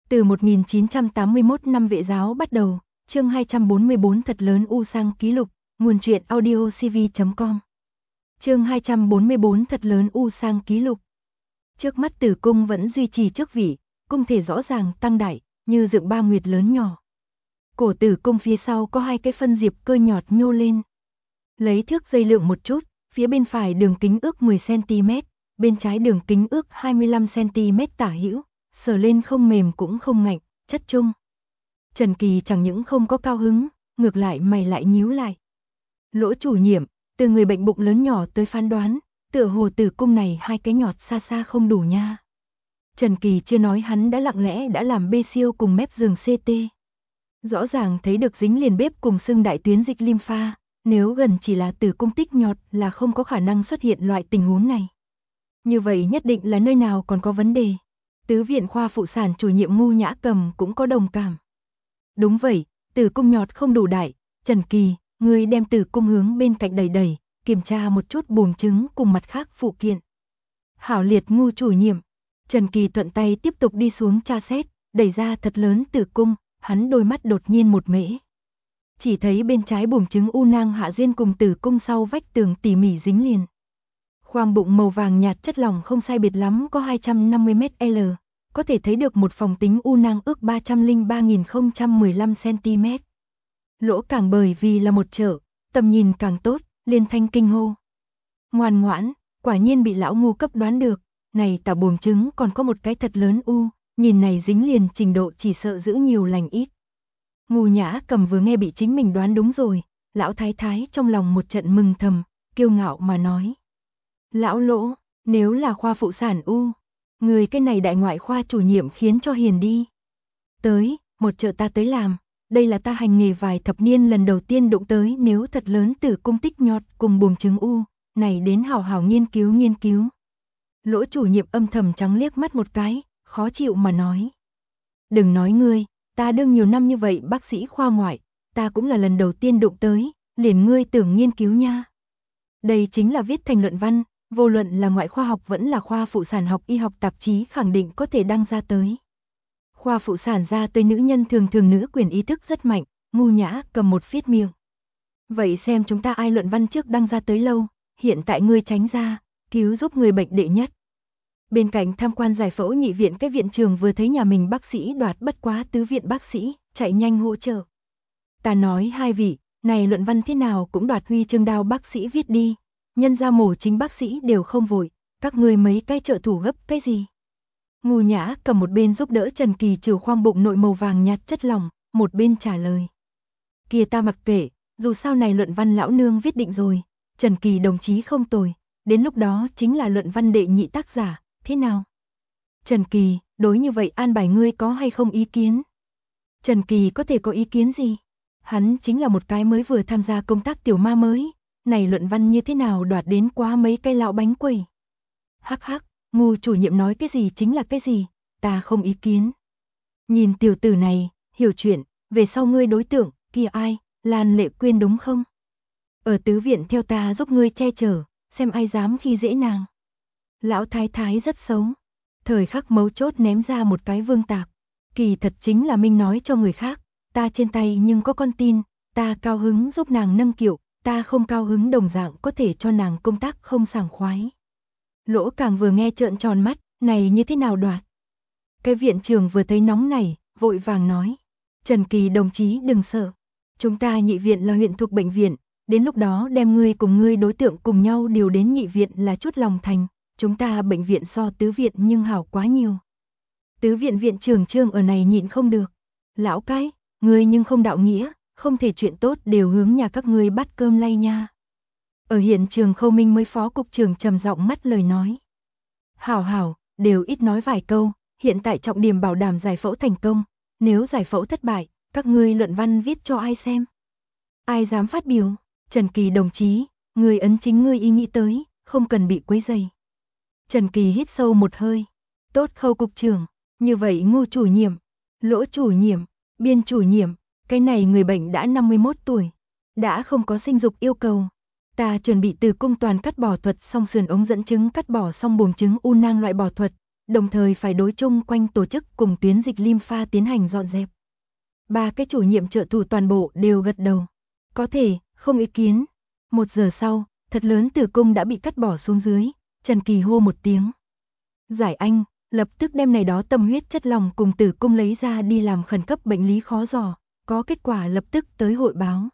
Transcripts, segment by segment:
Từ 1981 năm Vệ giáo bắt đầu, chương 244 thật lớn u sang ký lục, nguồn truyện audio cv.com. Chương 244 thật lớn u sang ký lục. Trước mắt Tử cung vẫn duy trì chức vị, cung thể rõ ràng tăng đại, như dựng ba nguyệt lớn nhỏ. Cổ tử cung phía sau có hai cái phân diệp cơ nhọt nhô lên. Lấy thước dây lượng một chút, phía bên phải đường kính ước 10 cm, bên trái đường kính ước 25 cm tả hữu, sờ lên không mềm cũng không ngạnh, chất trung. Trần Kỳ chẳng những không có cao hứng, ngược lại mày lại nhíu lại. Lỗ chủ nhiệm, từ người bệnh bụng lớn nhỏ tới phán đoán, tựa hồ tử cung này hai cái nhọt xa xa không đủ nha. Trần Kỳ chưa nói hắn đã lặng lẽ đã làm bê siêu cùng mép giường CT. Rõ ràng thấy được dính liền bếp cùng xưng đại tuyến dịch lympha, nếu gần chỉ là tử cung tích nhọt là không có khả năng xuất hiện loại tình huống này. Như vậy nhất định là nơi nào còn có vấn đề. Tứ viện khoa phụ sản chủ nhiệm Ngu Nhã Cầm cũng có đồng cảm. Đúng vậy, tử cung nhọt không đủ đại, Trần Kỳ, ngươi đem tử cung hướng bên cạnh đẩy đẩy, kiểm tra một chút buồng trứng cùng mặt khác phụ kiện. Hảo liệt Ngu chủ nhiệm. Trần Kỳ thuận tay tiếp tục đi xuống tra xét, đẩy ra thật lớn tử cung, hắn đôi mắt đột nhiên một mễ. Chỉ thấy bên trái buồng trứng u nang hạ duyên cùng tử cung sau vách tường tỉ mỉ dính liền. Khoang bụng màu vàng nhạt chất lỏng không sai biệt lắm có 250 ml, có thể thấy được một phòng tính u nang ước 303.015 cm. Lỗ càng bởi vì là một chợ, tầm nhìn càng tốt, liên thanh kinh hô. Ngoan ngoãn, quả nhiên bị lão Ngu cấp đoán được, này tả buồng trứng còn có một cái thật lớn u, nhìn này dính liền trình độ chỉ sợ giữ nhiều lành ít. Ngu Nhã Cầm vừa nghe bị chính mình đoán đúng rồi, lão thái thái trong lòng một trận mừng thầm, kiêu ngạo mà nói. Lão Lỗ, nếu là khoa phụ sản u, người cái này đại ngoại khoa chủ nhiệm khiến cho hiền đi. Tới, một chợ ta tới làm, đây là ta hành nghề vài thập niên lần đầu tiên đụng tới nếu thật lớn tử cung tích nhọt cùng buồng trứng u, này đến hảo hảo nghiên cứu. Lỗ chủ nhiệm âm thầm trắng liếc mắt một cái, khó chịu mà nói. Đừng nói ngươi, ta đương nhiều năm như vậy bác sĩ khoa ngoại, ta cũng là lần đầu tiên đụng tới, liền ngươi tưởng nghiên cứu nha. Đây chính là viết thành luận văn, vô luận là ngoại khoa học vẫn là khoa phụ sản học y học tạp chí khẳng định có thể đăng ra tới. Khoa phụ sản ra tới nữ nhân thường nữ quyền ý thức rất mạnh, Ngu Nhã Cầm một phiết miệng. Vậy xem chúng ta ai luận văn trước đăng ra tới lâu, hiện tại ngươi tránh ra, cứu giúp người bệnh đệ nhất. Bên cạnh tham quan giải phẫu nhị viện cái viện trường vừa thấy nhà mình bác sĩ đoạt bất quá tứ viện bác sĩ, chạy nhanh hỗ trợ. Ta nói hai vị, này luận văn thế nào cũng đoạt huy chương đao bác sĩ viết đi, nhân ra mổ chính bác sĩ đều không vội, các ngươi mấy cái trợ thủ gấp cái gì. Ngu Nhã Cầm một bên giúp đỡ Trần Kỳ trừ khoang bụng nội màu vàng nhạt chất lỏng, một bên trả lời. Kia ta mặc kệ, dù sao này luận văn lão nương viết định rồi, Trần Kỳ đồng chí không tồi, đến lúc đó chính là luận văn đệ nhị tác giả, thế nào? Trần Kỳ, đối như vậy an bài ngươi có hay không ý kiến? Trần Kỳ có thể có ý kiến gì? Hắn chính là một cái mới vừa tham gia công tác tiểu ma mới, này luận văn như thế nào đoạt đến quá mấy cây lão bánh quẩy. Hắc hắc, Ngu chủ nhiệm nói cái gì chính là cái gì, ta không ý kiến. Nhìn tiểu tử này, hiểu chuyện, về sau ngươi đối tượng, kia ai, Lan Lệ Quyên đúng không? Ở tứ viện theo ta giúp ngươi che chở, xem ai dám khi dễ nàng. Lão thái thái rất xấu, thời khắc mấu chốt ném ra một cái vương tạc. Kỳ thật chính là Minh nói cho người khác, ta trên tay nhưng có con tin, ta cao hứng giúp nàng nâng kiệu, ta không cao hứng đồng dạng có thể cho nàng công tác không sảng khoái. Lỗ Càng vừa nghe trợn tròn mắt, này như thế nào đoạt? Cái viện trưởng vừa thấy nóng này, vội vàng nói. Trần Kỳ đồng chí đừng sợ, chúng ta nhị viện là huyện thuộc bệnh viện, đến lúc đó đem ngươi cùng ngươi đối tượng cùng nhau điều đến nhị viện là chút lòng thành, chúng ta bệnh viện so tứ viện nhưng hảo quá nhiều. Tứ viện viện trưởng Trương ở này nhịn không được. Lão cái, ngươi nhưng không đạo nghĩa, không thể chuyện tốt đều hướng nhà các ngươi bắt cơm lay nha. Ở hiện trường Khâu Minh mới phó cục trưởng trầm giọng ngắt lời nói. Hảo, đều ít nói vài câu, hiện tại trọng điểm bảo đảm giải phẫu thành công, nếu giải phẫu thất bại, các ngươi luận văn viết cho ai xem? Ai dám phát biểu? Trần Kỳ đồng chí, ngươi ấn chính ngươi ý nghĩ tới, không cần bị quấy rầy. Trần Kỳ hít sâu một hơi. Tốt Khâu cục trưởng, như vậy Ngu chủ nhiệm, Lỗ chủ nhiệm, Biên chủ nhiệm, cái này người bệnh đã 51 tuổi, đã không có sinh dục yêu cầu. Ta chuẩn bị tử cung toàn cắt bỏ thuật xong sườn ống dẫn trứng cắt bỏ xong buồng trứng u nang loại bỏ thuật, đồng thời phải đối chung quanh tổ chức cùng tuyến dịch lympha tiến hành dọn dẹp. Ba cái chủ nhiệm trợ thủ toàn bộ đều gật đầu. Có thể, không ý kiến. 1 giờ sau, thật lớn tử cung đã bị cắt bỏ xuống dưới, Trần Kỳ hô một tiếng. Giải Anh, lập tức đem này đó tâm huyết chất lỏng cùng tử cung lấy ra đi làm khẩn cấp bệnh lý khó dò, có kết quả lập tức tới hội báo.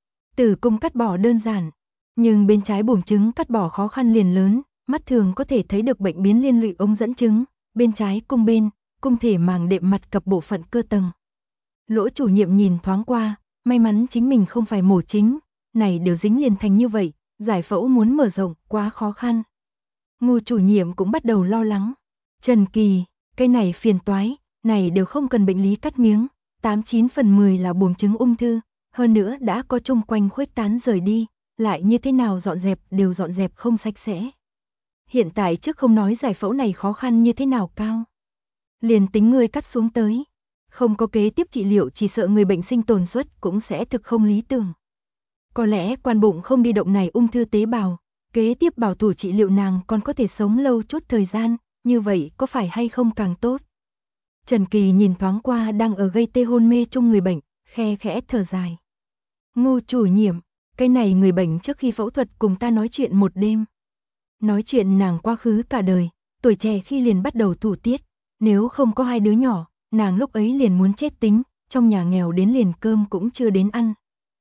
Tử cung cắt bỏ đơn giản, nhưng bên trái buồng trứng cắt bỏ khó khăn liền lớn, mắt thường có thể thấy được bệnh biến liên lụy ống dẫn trứng, bên trái cung thể màng đệm mặt cập bộ phận cơ tầng. Lỗ chủ nhiệm nhìn thoáng qua, may mắn chính mình không phải mổ chính, này đều dính liền thành như vậy, giải phẫu muốn mở rộng quá khó khăn. Ngô chủ nhiệm cũng bắt đầu lo lắng. Trần Kỳ, cái này phiền toái, này đều không cần bệnh lý cắt miếng, 89 phần 10 là buồng trứng ung thư, hơn nữa đã có chung quanh khuếch tán rời đi, lại như thế nào dọn dẹp đều dọn dẹp không sạch sẽ. Hiện tại trước không nói giải phẫu này khó khăn như thế nào cao. Liền tính người cắt xuống tới, không có kế tiếp trị liệu chỉ sợ người bệnh sinh tồn suất cũng sẽ thực không lý tưởng. Có lẽ quan bụng không đi động này ung thư tế bào, kế tiếp bảo thủ trị liệu nàng còn có thể sống lâu chút thời gian, như vậy có phải hay không càng tốt. Trần Kỳ nhìn thoáng qua đang ở gây tê hôn mê chung người bệnh, khe khẽ thở dài. Ngô chủ nhiệm, cái này người bệnh trước khi phẫu thuật cùng ta nói chuyện một đêm. Nói chuyện nàng quá khứ cả đời, tuổi trẻ khi liền bắt đầu thủ tiết, nếu không có 2 đứa nhỏ, nàng lúc ấy liền muốn chết tính, trong nhà nghèo đến liền cơm cũng chưa đến ăn.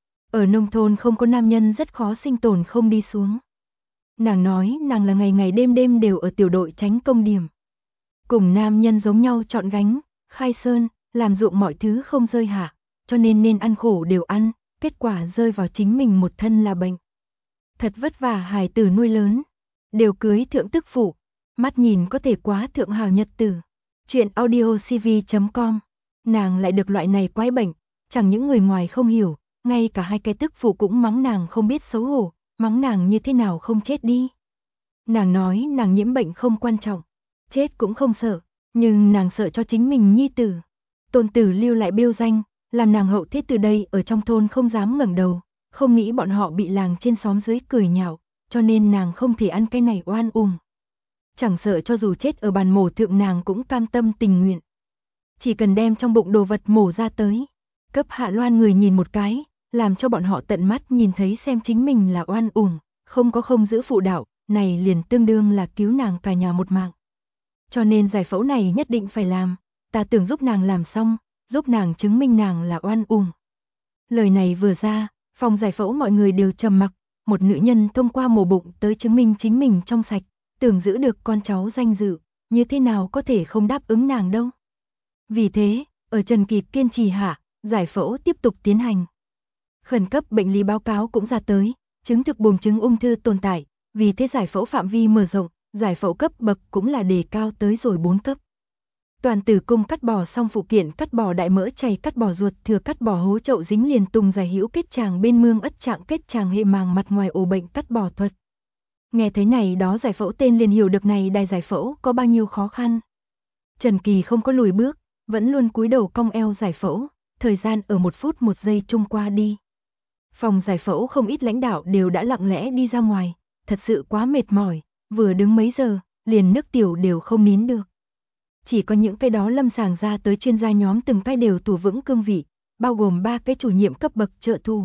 Ở nông thôn không có nam nhân rất khó sinh tồn không đi xuống. Nàng nói nàng là ngày ngày đêm đêm đều ở tiểu đội tránh công điểm. Cùng nam nhân giống nhau chọn gánh, khai sơn, làm ruộng mọi thứ không rơi hạ, cho nên ăn khổ đều ăn, kết quả rơi vào chính mình một thân là bệnh. Thật vất vả hài tử nuôi lớn, đều cưới thượng tức phụ, mắt nhìn có thể quá thượng hào nhật tử. Chuyện audiocv.com, nàng lại được loại này quái bệnh, chẳng những người ngoài không hiểu, ngay cả 2 cái tức phụ cũng mắng nàng không biết xấu hổ, mắng nàng như thế nào không chết đi. Nàng nói nàng nhiễm bệnh không quan trọng, chết cũng không sợ, nhưng nàng sợ cho chính mình nhi tử. Tôn tử lưu lại bêu danh, làm nàng hậu thế từ đây ở trong thôn không dám ngẩng đầu, không nghĩ bọn họ bị làng trên xóm dưới cười nhạo, cho nên nàng không thể ăn cái này oan Chẳng sợ cho dù chết ở bàn mổ thượng nàng cũng cam tâm tình nguyện. Chỉ cần đem trong bụng đồ vật mổ ra tới, cấp Hạ Loan người nhìn một cái, làm cho bọn họ tận mắt nhìn thấy xem chính mình là oan không có không giữ phụ đạo, này liền tương đương là cứu nàng cả nhà một mạng. Cho nên giải phẫu này nhất định phải làm, ta tưởng giúp nàng làm xong, giúp nàng chứng minh nàng là oan Lời này vừa ra, phòng giải phẫu mọi người đều trầm mặc, một nữ nhân thông qua mổ bụng tới chứng minh chính mình trong sạch, tưởng giữ được con cháu danh dự, như thế nào có thể không đáp ứng nàng đâu. Vì thế, ở Trần Kỳ kiên trì hạ, giải phẫu tiếp tục tiến hành. Khẩn cấp bệnh lý báo cáo cũng ra tới, chứng thực buồng trứng ung thư tồn tại, vì thế giải phẫu phạm vi mở rộng, giải phẫu cấp bậc cũng là đề cao tới rồi 4 cấp. Toàn tử cung cắt bỏ xong phụ kiện cắt bỏ đại mỡ chày cắt bỏ ruột thừa cắt bỏ hố chậu dính liền tùng giải hữu kết tràng bên mương ất trạng kết tràng hệ màng mặt ngoài ổ bệnh cắt bỏ thuật. Nghe thấy này đó giải phẫu tên liền hiểu được này đài giải phẫu có bao nhiêu khó khăn. Trần Kỳ không có lùi bước, vẫn luôn cúi đầu cong eo giải phẫu, thời gian ở 1 phút 1 giây chung qua đi. Phòng giải phẫu không ít lãnh đạo đều đã lặng lẽ đi ra ngoài, thật sự quá mệt mỏi, vừa đứng mấy giờ, liền nước tiểu đều không nín được. Chỉ có những cái đó lâm sàng ra tới chuyên gia nhóm từng cái đều thủ vững cương vị, bao gồm 3 cái chủ nhiệm cấp bậc trợ thủ.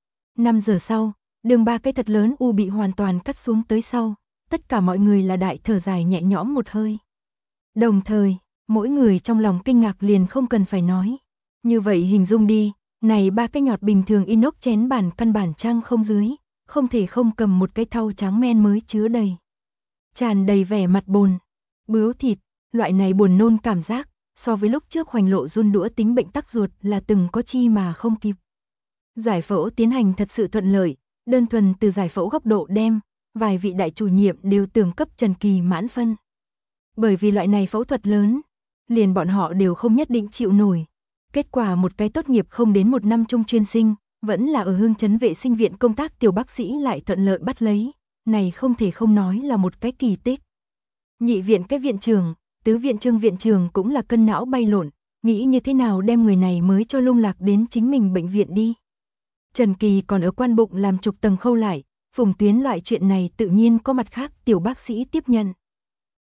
5 giờ sau, đường 3 cái thật lớn u bị hoàn toàn cắt xuống tới sau, tất cả mọi người là đại thở dài nhẹ nhõm một hơi. Đồng thời, mỗi người trong lòng kinh ngạc liền không cần phải nói. Như vậy hình dung đi, này 3 cái nhọt bình thường inox chén bàn căn bản trang không dưới, không thể không cầm một cái thau trắng men mới chứa đầy. Tràn đầy vẻ mặt bồn, bướu thịt, loại này buồn nôn cảm giác, so với lúc trước Hoành Lộ run đũa tính bệnh tắc ruột là từng có chi mà không kịp. Giải phẫu tiến hành thật sự thuận lợi, đơn thuần từ giải phẫu góc độ đem, vài vị đại chủ nhiệm đều tưởng cấp Trần Kỳ mãn phân. Bởi vì loại này phẫu thuật lớn, liền bọn họ đều không nhất định chịu nổi. Kết quả một cái tốt nghiệp không đến 1 năm trung chuyên sinh, vẫn là ở Hương Chấn vệ sinh viện công tác tiểu bác sĩ lại thuận lợi bắt lấy, này không thể không nói là một cái kỳ tích. Nhị viện cái viện trưởng, tứ viện trưởng cũng là cân não bay lộn, nghĩ như thế nào đem người này mới cho lung lạc đến chính mình bệnh viện đi. Trần Kỳ còn ở quan bụng làm chục tầng khâu lại, Phùng Tuyến loại chuyện này tự nhiên có mặt khác tiểu bác sĩ tiếp nhận.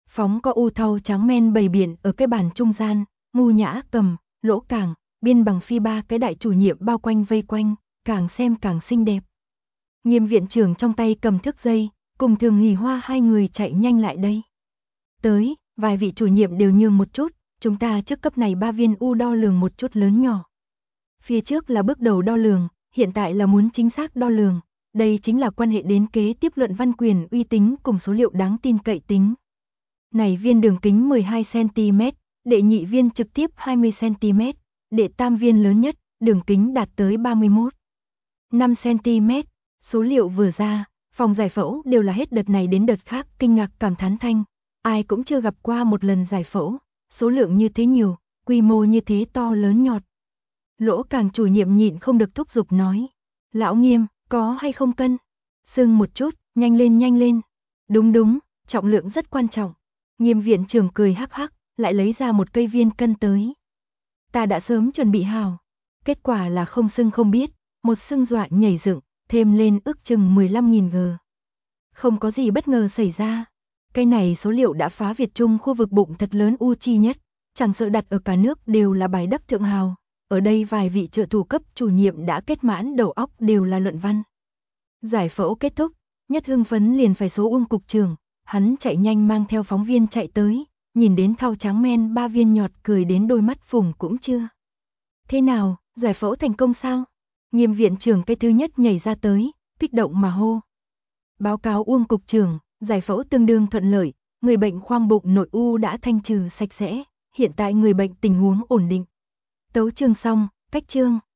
Phóng có u thau trắng men bày biện ở cái bàn trung gian, Ngu Nhã Cầm, Lỗ Càng, Biên Bằng Phi ba cái đại chủ nhiệm bao quanh vây quanh, càng xem càng xinh đẹp. Nghiêm viện trưởng trong tay cầm thước dây, cùng Thường Hỷ Hoa hai người chạy nhanh lại đây. Tới, vài vị chủ nhiệm đều nhường một chút, chúng ta trước cấp này 3 viên u đo lường một chút lớn nhỏ. Phía trước là bước đầu đo lường, hiện tại là muốn chính xác đo lường, đây chính là quan hệ đến kế tiếp luận văn quyền uy tín cùng số liệu đáng tin cậy tính. Này viên đường kính 12cm, đệ nhị viên trực tiếp 20cm, đệ tam viên lớn nhất, đường kính đạt tới 31,5cm. Số liệu vừa ra, phòng giải phẫu đều là hết đợt này đến đợt khác kinh ngạc cảm thán thanh. Ai cũng chưa gặp qua một lần giải phẫu, số lượng như thế nhiều, quy mô như thế to lớn nhọt. Lỗ Càng chủ nhiệm nhịn không được thúc giục nói. Lão Nghiêm, có hay không cân? Sưng một chút, nhanh lên. Đúng đúng, trọng lượng rất quan trọng. Nghiêm viện trưởng cười hắc hắc, lại lấy ra một cây viên cân tới. Ta đã sớm chuẩn bị hào. Kết quả là không sưng không biết, một sưng dọa nhảy dựng, thêm lên ước chừng 15.000 g. Không có gì bất ngờ xảy ra. Cái này số liệu đã phá Việt Trung khu vực bụng thật lớn u chi nhất, chẳng sợ đặt ở cả nước đều là bài đắc thượng hào. Ở đây vài vị trợ thủ cấp chủ nhiệm đã kết mãn đầu óc đều là luận văn. Giải phẫu kết thúc, nhất hưng phấn liền phải số Uông cục trưởng, hắn chạy nhanh mang theo phóng viên chạy tới, nhìn đến thau trắng men 3 viên nhọt cười đến đôi mắt phùng cũng chưa. Thế nào, giải phẫu thành công sao? Nghiêm viện trưởng cái thứ nhất nhảy ra tới, kích động mà hô. Báo cáo Uông cục trưởng, giải phẫu tương đương thuận lợi, người bệnh khoang bụng nội u đã thanh trừ sạch sẽ, hiện tại người bệnh tình huống ổn định. Tấu chương xong, cách chương.